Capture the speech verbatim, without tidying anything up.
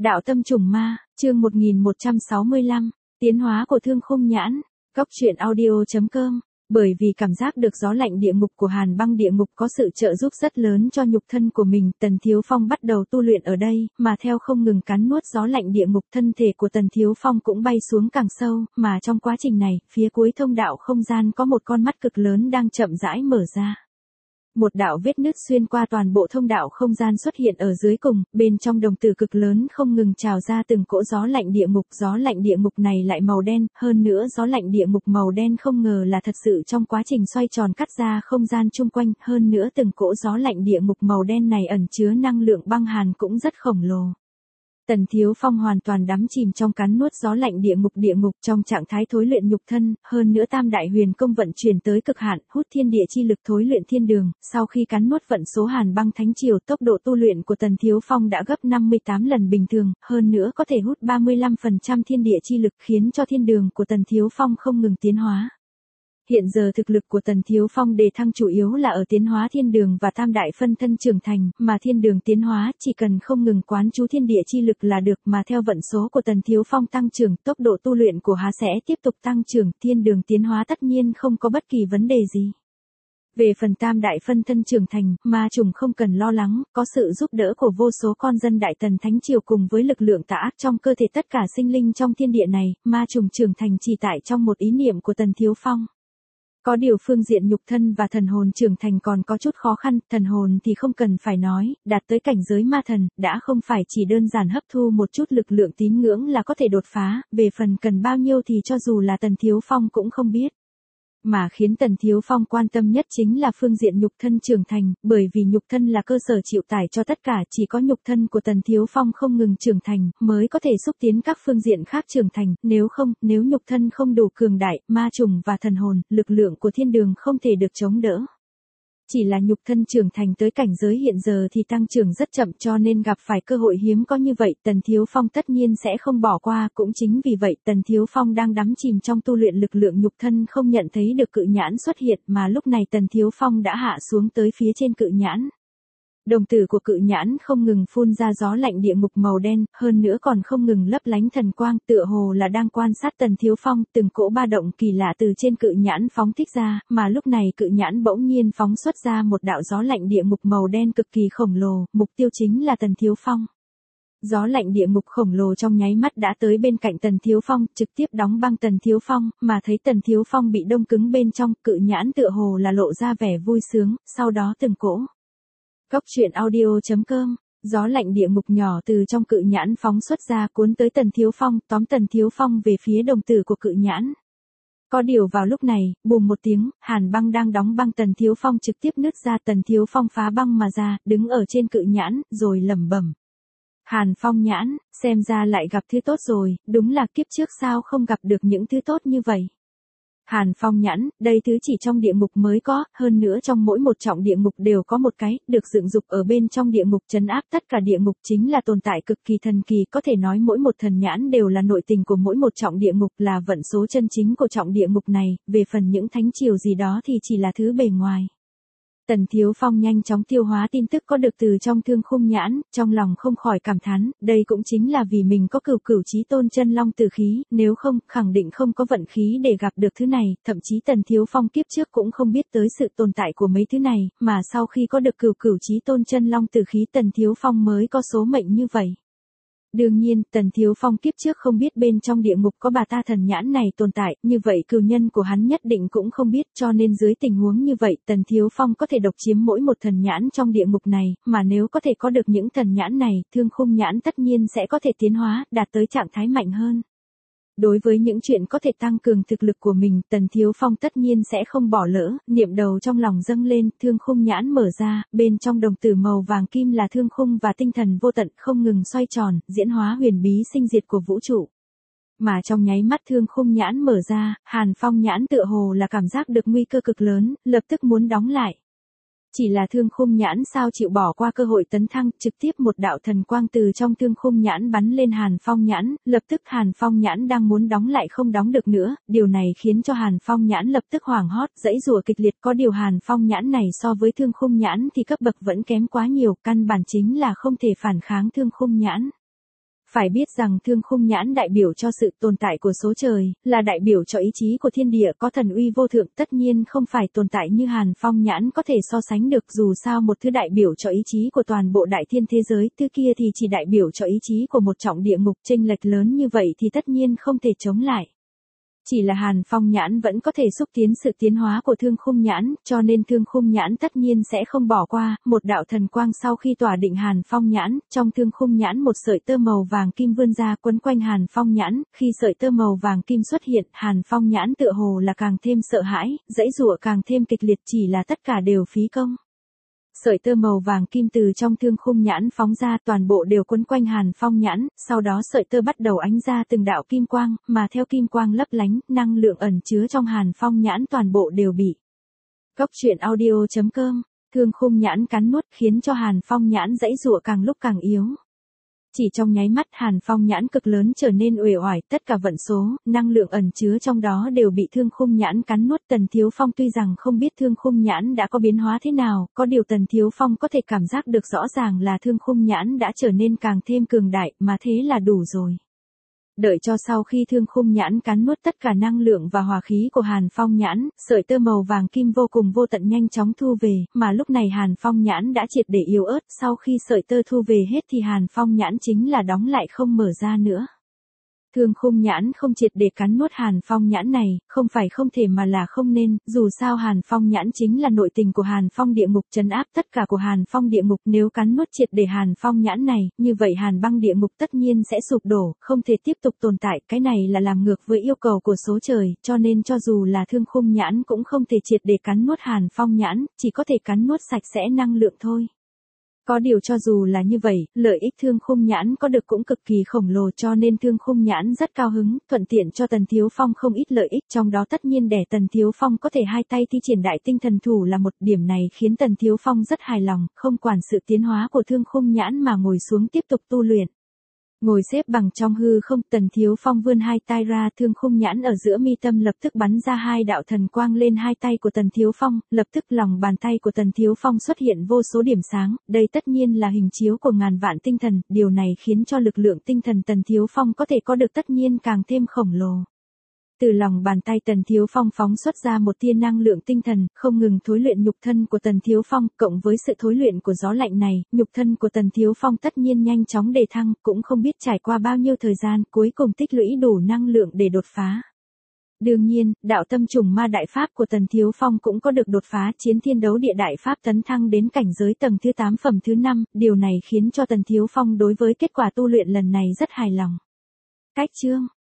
Đạo tâm trùng ma, chương một nghìn một trăm sáu mươi lăm, tiến hóa của thương khung nhãn, góc truyện audio.com. Bởi vì cảm giác được gió lạnh địa ngục của Hàn Băng địa ngục có sự trợ giúp rất lớn cho nhục thân của mình, Tần Thiếu Phong bắt đầu tu luyện ở đây, mà theo không ngừng cắn nuốt gió lạnh địa ngục, thân thể của Tần Thiếu Phong cũng bay xuống càng sâu, mà trong quá trình này, phía cuối thông đạo không gian có một con mắt cực lớn đang chậm rãi mở ra. Một đạo vết nứt xuyên qua toàn bộ thông đạo không gian xuất hiện ở dưới cùng, bên trong đồng tử cực lớn không ngừng trào ra từng cỗ gió lạnh địa ngục, gió lạnh địa ngục này lại màu đen, hơn nữa gió lạnh địa ngục màu đen không ngờ là thật sự trong quá trình xoay tròn cắt ra không gian chung quanh, hơn nữa từng cỗ gió lạnh địa ngục màu đen này ẩn chứa năng lượng băng hàn cũng rất khổng lồ. Tần Thiếu Phong hoàn toàn đắm chìm trong cắn nuốt gió lạnh địa ngục địa ngục trong trạng thái thối luyện nhục thân, hơn nữa Tam Đại Huyền Công vận chuyển tới cực hạn, hút thiên địa chi lực thối luyện thiên đường, sau khi cắn nuốt vận số Hàn Băng Thánh Triều, tốc độ tu luyện của Tần Thiếu Phong đã gấp năm mươi tám lần bình thường, hơn nữa có thể hút ba mươi lăm phần trăm thiên địa chi lực khiến cho thiên đường của Tần Thiếu Phong không ngừng tiến hóa. Hiện giờ thực lực của Tần Thiếu Phong đề thăng chủ yếu là ở tiến hóa thiên đường và tam đại phân thân trưởng thành, mà thiên đường tiến hóa chỉ cần không ngừng quán chú thiên địa chi lực là được, mà theo vận số của Tần Thiếu Phong tăng trưởng, tốc độ tu luyện của hắn sẽ tiếp tục tăng trưởng, thiên đường tiến hóa tất nhiên không có bất kỳ vấn đề gì. Về phần tam đại phân thân trưởng thành, ma trùng không cần lo lắng, có sự giúp đỡ của vô số con dân Đại Tần Thánh Triều cùng với lực lượng tà ác trong cơ thể tất cả sinh linh trong thiên địa này, ma trùng trưởng thành chỉ tại trong một ý niệm của Tần Thiếu Phong. Có điều phương diện nhục thân và thần hồn trưởng thành còn có chút khó khăn, thần hồn thì không cần phải nói, đạt tới cảnh giới ma thần, đã không phải chỉ đơn giản hấp thu một chút lực lượng tín ngưỡng là có thể đột phá, về phần cần bao nhiêu thì cho dù là Tần Thiếu Phong cũng không biết. Mà khiến Tần Thiếu Phong quan tâm nhất chính là phương diện nhục thân trưởng thành, bởi vì nhục thân là cơ sở chịu tải cho tất cả, chỉ có nhục thân của Tần Thiếu Phong không ngừng trưởng thành, mới có thể xúc tiến các phương diện khác trưởng thành, nếu không, nếu nhục thân không đủ cường đại, ma trùng và thần hồn, lực lượng của thiên đường không thể được chống đỡ. Chỉ là nhục thân trưởng thành tới cảnh giới hiện giờ thì tăng trưởng rất chậm, cho nên gặp phải cơ hội hiếm có như vậy, Tần Thiếu Phong tất nhiên sẽ không bỏ qua, cũng chính vì vậy Tần Thiếu Phong đang đắm chìm trong tu luyện lực lượng nhục thân không nhận thấy được cự nhãn xuất hiện, mà lúc này Tần Thiếu Phong đã hạ xuống tới phía trên cự nhãn. Đồng tử của cự nhãn không ngừng phun ra gió lạnh địa ngục màu đen, hơn nữa còn không ngừng lấp lánh thần quang, tựa hồ là đang quan sát Tần Thiếu Phong, từng cỗ ba động kỳ lạ từ trên cự nhãn phóng thích ra, mà lúc này cự nhãn bỗng nhiên phóng xuất ra một đạo gió lạnh địa ngục màu đen cực kỳ khổng lồ, mục tiêu chính là Tần Thiếu Phong. Gió lạnh địa ngục khổng lồ trong nháy mắt đã tới bên cạnh Tần Thiếu Phong, trực tiếp đóng băng Tần Thiếu Phong, mà thấy Tần Thiếu Phong bị đông cứng bên trong, cự nhãn tựa hồ là lộ ra vẻ vui sướng, sau đó từng cỗ. Góc truyện audio.com, gió lạnh địa ngục nhỏ từ trong cự nhãn phóng xuất ra cuốn tới Tần Thiếu Phong, tóm Tần Thiếu Phong về phía đồng tử của cự nhãn. Có điều vào lúc này, bùm một tiếng, hàn băng đang đóng băng Tần Thiếu Phong trực tiếp nứt ra, Tần Thiếu Phong phá băng mà ra, đứng ở trên cự nhãn, rồi lẩm bẩm. Hàn Phong nhãn, xem ra lại gặp thứ tốt rồi, đúng là kiếp trước sao không gặp được những thứ tốt như vậy. Hàn Phong nhãn, đây thứ chỉ trong địa ngục mới có, hơn nữa trong mỗi một trọng địa ngục đều có một cái, được dựng dục ở bên trong địa ngục trấn áp tất cả địa ngục, chính là tồn tại cực kỳ thần kỳ, có thể nói mỗi một thần nhãn đều là nội tình của mỗi một trọng địa ngục, là vận số chân chính của trọng địa ngục này, về phần những thánh triều gì đó thì chỉ là thứ bề ngoài. Tần Thiếu Phong nhanh chóng tiêu hóa tin tức có được từ trong thương khung nhãn, trong lòng không khỏi cảm thán, đây cũng chính là vì mình có cửu cửu chí tôn chân long tử khí, nếu không, khẳng định không có vận khí để gặp được thứ này, thậm chí Tần Thiếu Phong kiếp trước cũng không biết tới sự tồn tại của mấy thứ này, mà sau khi có được cửu cửu chí tôn chân long tử khí Tần Thiếu Phong mới có số mệnh như vậy. Đương nhiên, Tần Thiếu Phong kiếp trước không biết bên trong địa ngục có bà ta thần nhãn này tồn tại, như vậy cừu nhân của hắn nhất định cũng không biết, cho nên dưới tình huống như vậy, Tần Thiếu Phong có thể độc chiếm mỗi một thần nhãn trong địa ngục này, mà nếu có thể có được những thần nhãn này, thương khung nhãn tất nhiên sẽ có thể tiến hóa, đạt tới trạng thái mạnh hơn. Đối với những chuyện có thể tăng cường thực lực của mình, Tần Thiếu Phong tất nhiên sẽ không bỏ lỡ, niệm đầu trong lòng dâng lên, thương khung nhãn mở ra, bên trong đồng tử màu vàng kim là thương khung và tinh thần vô tận không ngừng xoay tròn, diễn hóa huyền bí sinh diệt của vũ trụ. Mà trong nháy mắt thương khung nhãn mở ra, Hàn Phong nhãn tựa hồ là cảm giác được nguy cơ cực lớn, lập tức muốn đóng lại. Chỉ là thương khung nhãn sao chịu bỏ qua cơ hội tấn thăng, trực tiếp một đạo thần quang từ trong thương khung nhãn bắn lên Hàn Phong nhãn, lập tức Hàn Phong nhãn đang muốn đóng lại không đóng được nữa, điều này khiến cho Hàn Phong nhãn lập tức hoảng hốt, giãy giụa kịch liệt, có điều Hàn Phong nhãn này so với thương khung nhãn thì cấp bậc vẫn kém quá nhiều, căn bản chính là không thể phản kháng thương khung nhãn. Phải biết rằng thương khung nhãn đại biểu cho sự tồn tại của số trời, là đại biểu cho ý chí của thiên địa có thần uy vô thượng, tất nhiên không phải tồn tại như Hàn Phong nhãn có thể so sánh được, dù sao một thứ đại biểu cho ý chí của toàn bộ đại thiên thế giới, thứ kia thì chỉ đại biểu cho ý chí của một trọng địa ngục, chênh lệch lớn như vậy thì tất nhiên không thể chống lại. Chỉ là Hàn Phong nhãn vẫn có thể xúc tiến sự tiến hóa của thương khung nhãn, cho nên thương khung nhãn tất nhiên sẽ không bỏ qua. Một đạo thần quang sau khi tỏa định Hàn Phong nhãn, trong thương khung nhãn một sợi tơ màu vàng kim vươn ra quấn quanh Hàn Phong nhãn, khi sợi tơ màu vàng kim xuất hiện, Hàn Phong nhãn tựa hồ là càng thêm sợ hãi, giãy giụa càng thêm kịch liệt, chỉ là tất cả đều phí công. Sợi tơ màu vàng kim từ trong thương khung nhãn phóng ra, toàn bộ đều quấn quanh Hàn Phong nhãn, sau đó sợi tơ bắt đầu ánh ra từng đạo kim quang, mà theo kim quang lấp lánh, năng lượng ẩn chứa trong Hàn Phong nhãn toàn bộ đều bị. Góc truyện audio chấm com, thương khung nhãn cắn nuốt khiến cho Hàn Phong nhãn giãy giụa càng lúc càng yếu. Chỉ trong nháy mắt Hàn Phong nhãn cực lớn trở nên uể oải, tất cả vận số, năng lượng ẩn chứa trong đó đều bị thương khung nhãn cắn nuốt. Tần Thiếu Phong tuy rằng không biết thương khung nhãn đã có biến hóa thế nào, có điều Tần Thiếu Phong có thể cảm giác được rõ ràng là thương khung nhãn đã trở nên càng thêm cường đại, mà thế là đủ rồi. Đợi cho sau khi thương khung nhãn cắn nuốt tất cả năng lượng và hỏa khí của Hàn Phong nhãn, sợi tơ màu vàng kim vô cùng vô tận nhanh chóng thu về, mà lúc này Hàn Phong nhãn đã triệt để yếu ớt, sau khi sợi tơ thu về hết thì Hàn Phong nhãn chính là đóng lại không mở ra nữa. Thương khung nhãn không triệt để cắn nuốt Hàn Phong nhãn này, không phải không thể mà là không nên, dù sao Hàn Phong nhãn chính là nội tình của Hàn Phong địa ngục, trấn áp tất cả của Hàn Phong địa ngục, nếu cắn nuốt triệt để Hàn Phong nhãn này, như vậy Hàn băng địa ngục tất nhiên sẽ sụp đổ, không thể tiếp tục tồn tại, cái này là làm ngược với yêu cầu của số trời, cho nên cho dù là thương khung nhãn cũng không thể triệt để cắn nuốt Hàn Phong nhãn, chỉ có thể cắn nuốt sạch sẽ năng lượng thôi. Có điều cho dù là như vậy, lợi ích thương khung nhãn có được cũng cực kỳ khổng lồ, cho nên thương khung nhãn rất cao hứng, thuận tiện cho Tần Thiếu Phong không ít lợi ích, trong đó tất nhiên để Tần Thiếu Phong có thể hai tay thi triển đại tinh thần thủ là một điểm này khiến Tần Thiếu Phong rất hài lòng, không quản sự tiến hóa của thương khung nhãn mà ngồi xuống tiếp tục tu luyện. Ngồi xếp bằng trong hư không, Tần Thiếu Phong vươn hai tay ra, thương khung nhãn ở giữa mi tâm lập tức bắn ra hai đạo thần quang lên hai tay của Tần Thiếu Phong, lập tức lòng bàn tay của Tần Thiếu Phong xuất hiện vô số điểm sáng, đây tất nhiên là hình chiếu của ngàn vạn tinh thần, điều này khiến cho lực lượng tinh thần Tần Thiếu Phong có thể có được tất nhiên càng thêm khổng lồ. Từ lòng bàn tay Tần Thiếu Phong phóng xuất ra một tia năng lượng tinh thần, không ngừng thối luyện nhục thân của Tần Thiếu Phong, cộng với sự thối luyện của gió lạnh này, nhục thân của Tần Thiếu Phong tất nhiên nhanh chóng đề thăng, cũng không biết trải qua bao nhiêu thời gian, cuối cùng tích lũy đủ năng lượng để đột phá. Đương nhiên, đạo tâm trùng ma đại pháp của Tần Thiếu Phong cũng có được đột phá, chiến thiên đấu địa đại pháp tấn thăng đến cảnh giới tầng thứ tám phẩm thứ năm, điều này khiến cho Tần Thiếu Phong đối với kết quả tu luyện lần này rất hài lòng. Cách chương